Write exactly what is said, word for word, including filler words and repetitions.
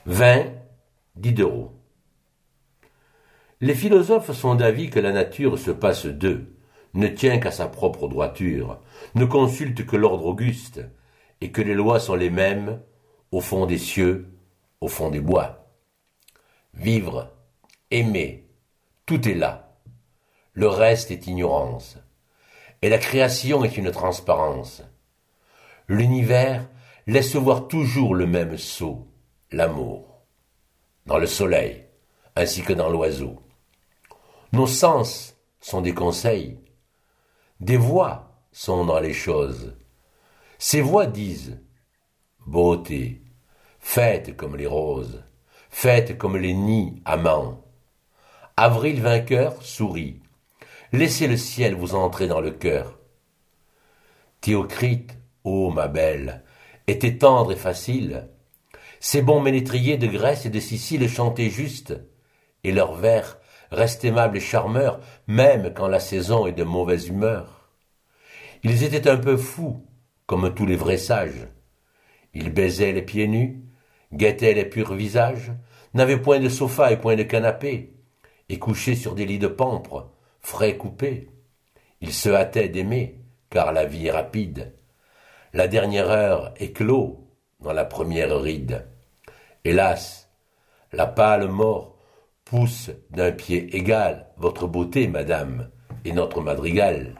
vingt Diderot. Les philosophes sont d'avis que la nature se passe d'eux, ne tient qu'à sa propre droiture, ne consulte que l'ordre auguste, et que les lois sont les mêmes au fond des cieux, au fond des bois. Vivre, aimer, tout est là. Le reste est ignorance. Et la création est une transparence. L'univers laisse voir toujours le même sceau, l'amour, dans le soleil, ainsi que dans l'oiseau. Nos sens sont des conseils, des voix sont dans les choses. Ces voix disent « beauté, faites comme les roses, faites comme les nids amants. Avril vainqueur sourit, laissez le ciel vous entrer dans le cœur. Théocrite, ô ma belle, était tendre et facile. Ces bons ménétriers de Grèce et de Sicile chantaient juste, et leurs vers restent aimables et charmeurs, même quand la saison est de mauvaise humeur. Ils étaient un peu fous, comme tous les vrais sages. Ils baisaient les pieds nus, guettaient les purs visages, n'avaient point de sofa et point de canapé, et couchaient sur des lits de pampres, frais coupés. Ils se hâtaient d'aimer, car la vie est rapide. La dernière heure éclot dans la première ride. Hélas, la pâle mort pousse d'un pied égal votre beauté, madame, et notre madrigal.